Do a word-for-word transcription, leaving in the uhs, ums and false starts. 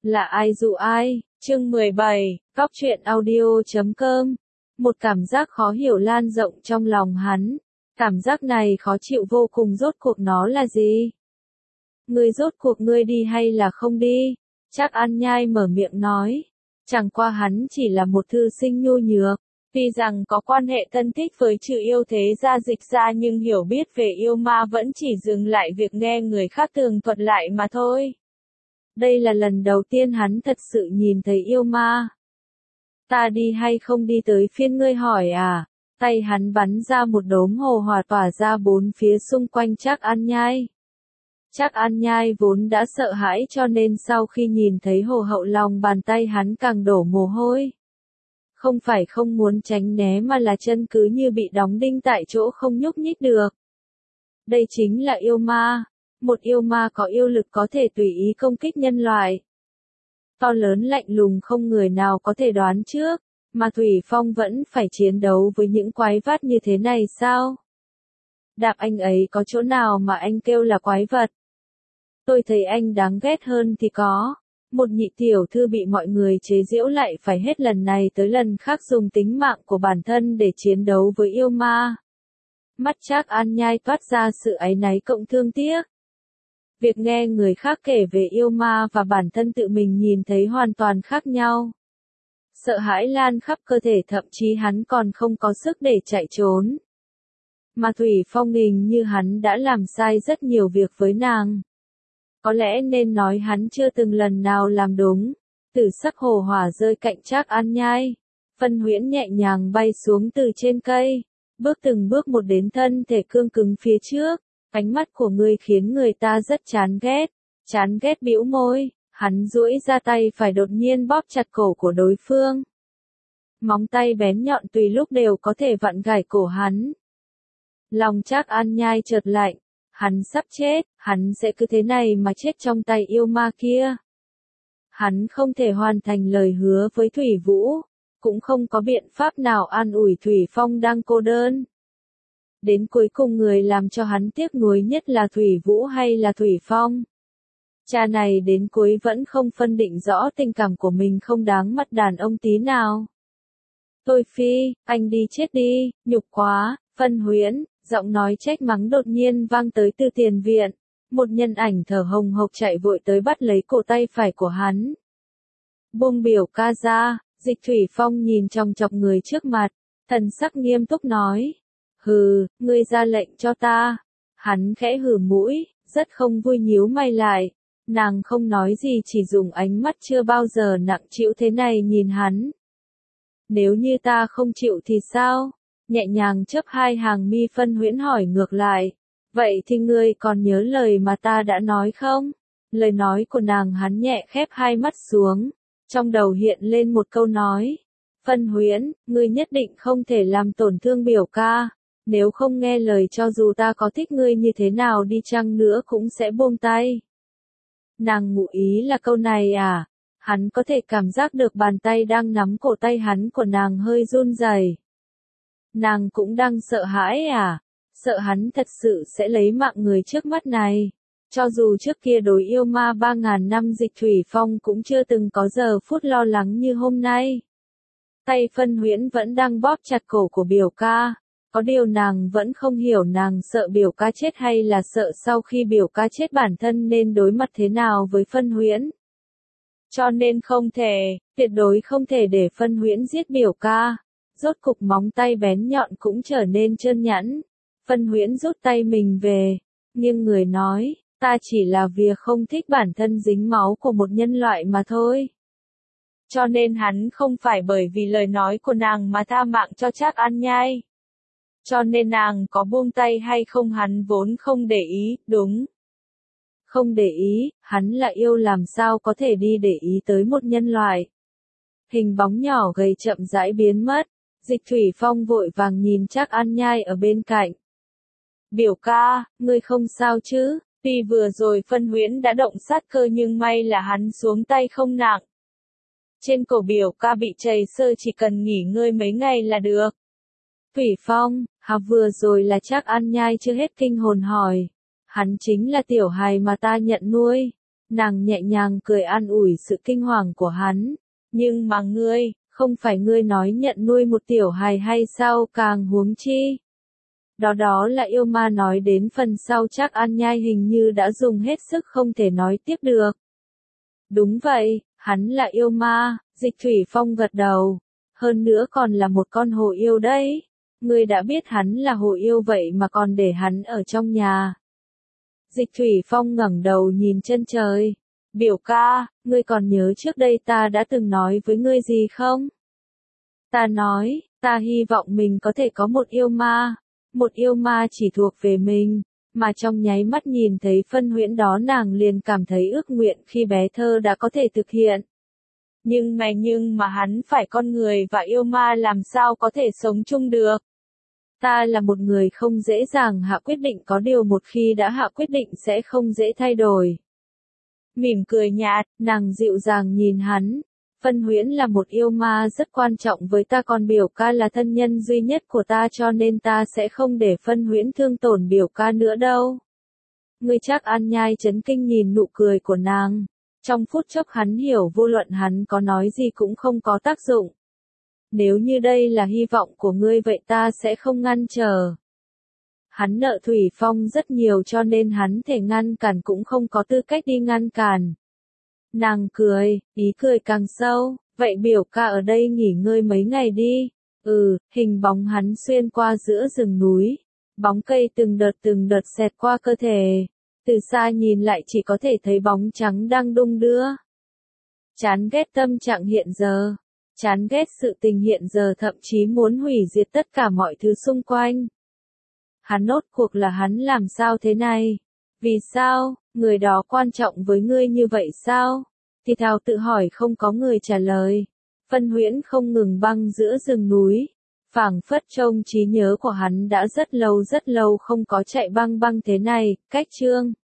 Là ai dụ ai? Chương mười bảy, Cóc truyện audio chấm com. Một cảm giác khó hiểu lan rộng trong lòng hắn. Cảm giác này khó chịu vô cùng, rốt cuộc nó là gì? Ngươi rốt cuộc ngươi đi hay là không đi? Trác An Nhai mở miệng nói. Chẳng qua hắn chỉ là một thư sinh nhu nhược. Tuy rằng có quan hệ thân thích với Trừ Yêu thế gia Dịch gia, nhưng hiểu biết về yêu ma vẫn chỉ dừng lại việc nghe người khác tường thuật lại mà thôi. Đây là lần đầu tiên hắn thật sự nhìn thấy yêu ma. Ta đi hay không đi tới phiên ngươi hỏi à? Tay hắn bắn ra một đốm hồ hỏa tỏa ra bốn phía xung quanh Trác An Nhai. Trác An Nhai vốn đã sợ hãi, cho nên sau khi nhìn thấy hồ hậu lòng bàn tay hắn càng đổ mồ hôi. Không phải không muốn tránh né mà là chân cứ như bị đóng đinh tại chỗ không nhúc nhích được. Đây chính là yêu ma. Một yêu ma có yêu lực có thể tùy ý công kích nhân loại. To lớn lạnh lùng không người nào có thể đoán trước, mà Thủy Phong vẫn phải chiến đấu với những quái vật như thế này sao? Đạp anh ấy có chỗ nào mà anh kêu là quái vật? Tôi thấy anh đáng ghét hơn thì có. Một nhị tiểu thư bị mọi người chế giễu lại phải hết lần này tới lần khác dùng tính mạng của bản thân để chiến đấu với yêu ma. Mắt Trác An Nhai toát ra sự áy náy cộng thương tiếc. Việc nghe người khác kể về yêu ma và bản thân tự mình nhìn thấy hoàn toàn khác nhau. Sợ hãi lan khắp cơ thể, thậm chí hắn còn không có sức để chạy trốn. Mà Thủy Phong hình như hắn đã làm sai rất nhiều việc với nàng. Có lẽ nên nói hắn chưa từng lần nào làm đúng. Tử sắc hồ hỏa rơi cạnh Trác An Nhai. Phân huyễn nhẹ nhàng bay xuống từ trên cây. Bước từng bước một đến thân thể cương cứng phía trước. Ánh mắt của ngươi khiến người ta rất chán ghét. Chán ghét bĩu môi, hắn duỗi ra tay phải đột nhiên bóp chặt cổ của đối phương. Móng tay bén nhọn tùy lúc đều có thể vặn gãy cổ hắn. Lòng Trác An Nhai chợt lạnh. Hắn sắp chết, hắn sẽ cứ thế này mà chết trong tay yêu ma kia. Hắn không thể hoàn thành lời hứa với Thủy Vũ, cũng không có biện pháp nào an ủi Thủy Phong đang cô đơn. Đến cuối cùng người làm cho hắn tiếc nuối nhất là Thủy Vũ hay là Thủy Phong? Cha này đến cuối vẫn không phân định rõ tình cảm của mình không đáng mắt đàn ông tí nào. Thôi phi, anh đi chết đi, nhục quá. Phân huyễn, giọng nói trách mắng đột nhiên vang tới từ tiền viện. Một nhân ảnh thở hồng hộc chạy vội tới bắt lấy cổ tay phải của hắn. Buông biểu ca ra. Dịch Thủy Phong nhìn chòng chọc người trước mặt, thần sắc nghiêm túc nói. Hừ, ngươi ra lệnh cho ta. Hắn khẽ hừ mũi, rất không vui nhíu mày lại. Nàng không nói gì, chỉ dùng ánh mắt chưa bao giờ nặng trĩu thế này nhìn hắn. Nếu như ta không chịu thì sao? Nhẹ nhàng chớp hai hàng mi phân huyễn hỏi ngược lại. Vậy thì ngươi còn nhớ lời mà ta đã nói không? Lời nói của nàng hắn nhẹ khép hai mắt xuống. Trong đầu hiện lên một câu nói. Phân huyễn, ngươi nhất định không thể làm tổn thương biểu ca. Nếu không nghe lời cho dù ta có thích ngươi như thế nào đi chăng nữa cũng sẽ buông tay. Nàng ngụ ý là câu này à? Hắn có thể cảm giác được bàn tay đang nắm cổ tay hắn của nàng hơi run rẩy. Nàng cũng đang sợ hãi à? Sợ hắn thật sự sẽ lấy mạng người trước mắt này. Cho dù trước kia đối yêu ma ba ngàn năm Dịch Thủy Phong cũng chưa từng có giờ phút lo lắng như hôm nay. Tay phân huyễn vẫn đang bóp chặt cổ của biểu ca. Có điều nàng vẫn không hiểu nàng sợ biểu ca chết hay là sợ sau khi biểu ca chết bản thân nên đối mặt thế nào với phân huyễn. Cho nên không thể, tuyệt đối không thể để phân huyễn giết biểu ca. Rốt cục móng tay bén nhọn cũng trở nên trơn nhẵn. Phân huyễn rút tay mình về, nhưng người nói, ta chỉ là việc không thích bản thân dính máu của một nhân loại mà thôi. Cho nên hắn không phải bởi vì lời nói của nàng mà tha mạng cho Trác An Nhai. Cho nên nàng có buông tay hay không hắn vốn không để ý, đúng. Không để ý, hắn là yêu làm sao có thể đi để ý tới một nhân loại. Hình bóng nhỏ gầy chậm rãi biến mất. Dịch Thủy Phong vội vàng nhìn Trác An Nhai ở bên cạnh. Biểu ca, ngươi không sao chứ? Tuy vừa rồi phân huyễn đã động sát cơ nhưng may là hắn xuống tay không nặng. Trên cổ biểu ca bị chảy xơ, chỉ cần nghỉ ngơi mấy ngày là được. Thủy Phong, hà vừa rồi là Trác An Nhai chưa hết kinh hồn hỏi. Hắn chính là tiểu hài mà ta nhận nuôi. Nàng nhẹ nhàng cười an ủi sự kinh hoàng của hắn. Nhưng mà ngươi, không phải ngươi nói nhận nuôi một tiểu hài hay sao, càng huống chi. Đó đó là yêu ma, nói đến phần sau chắc An Nhai hình như đã dùng hết sức không thể nói tiếp được. Đúng vậy, hắn là yêu ma, Dịch Thủy Phong gật đầu. Hơn nữa còn là một con hồ yêu đấy. Ngươi đã biết hắn là hồ yêu vậy mà còn để hắn ở trong nhà. Dịch Thủy Phong ngẩng đầu nhìn chân trời. Biểu ca, ngươi còn nhớ trước đây ta đã từng nói với ngươi gì không? Ta nói, ta hy vọng mình có thể có một yêu ma. Một yêu ma chỉ thuộc về mình. Mà trong nháy mắt nhìn thấy phân huyễn đó, nàng liền cảm thấy ước nguyện khi bé thơ đã có thể thực hiện. Nhưng mà nhưng mà hắn phải con người và yêu ma làm sao có thể sống chung được. Ta là một người không dễ dàng hạ quyết định, có điều một khi đã hạ quyết định sẽ không dễ thay đổi. Mỉm cười nhạt, nàng dịu dàng nhìn hắn. Phân huyễn là một yêu ma rất quan trọng với ta, còn biểu ca là thân nhân duy nhất của ta, cho nên ta sẽ không để phân huyễn thương tổn biểu ca nữa đâu. Ngươi chắc An Nhai chấn kinh nhìn nụ cười của nàng. Trong phút chốc hắn hiểu vô luận hắn có nói gì cũng không có tác dụng. Nếu như đây là hy vọng của ngươi vậy ta sẽ không ngăn trở. Hắn nợ Thủy Phong rất nhiều cho nên hắn thể ngăn cản cũng không có tư cách đi ngăn cản. Nàng cười, ý cười càng sâu, vậy biểu ca ở đây nghỉ ngơi mấy ngày đi. Ừ, hình bóng hắn xuyên qua giữa rừng núi. Bóng cây từng đợt từng đợt xẹt qua cơ thể. Từ xa nhìn lại chỉ có thể thấy bóng trắng đang đung đưa. Chán ghét tâm trạng hiện giờ. Chán ghét sự tình hiện giờ, thậm chí muốn hủy diệt tất cả mọi thứ xung quanh. Hắn nốt cuộc là hắn làm sao thế này? Vì sao, người đó quan trọng với ngươi như vậy sao? Thì thào tự hỏi không có người trả lời. Phân huyễn không ngừng băng giữa rừng núi. Phảng phất trong trí nhớ của hắn đã rất lâu rất lâu không có chạy băng băng thế này. Cách chương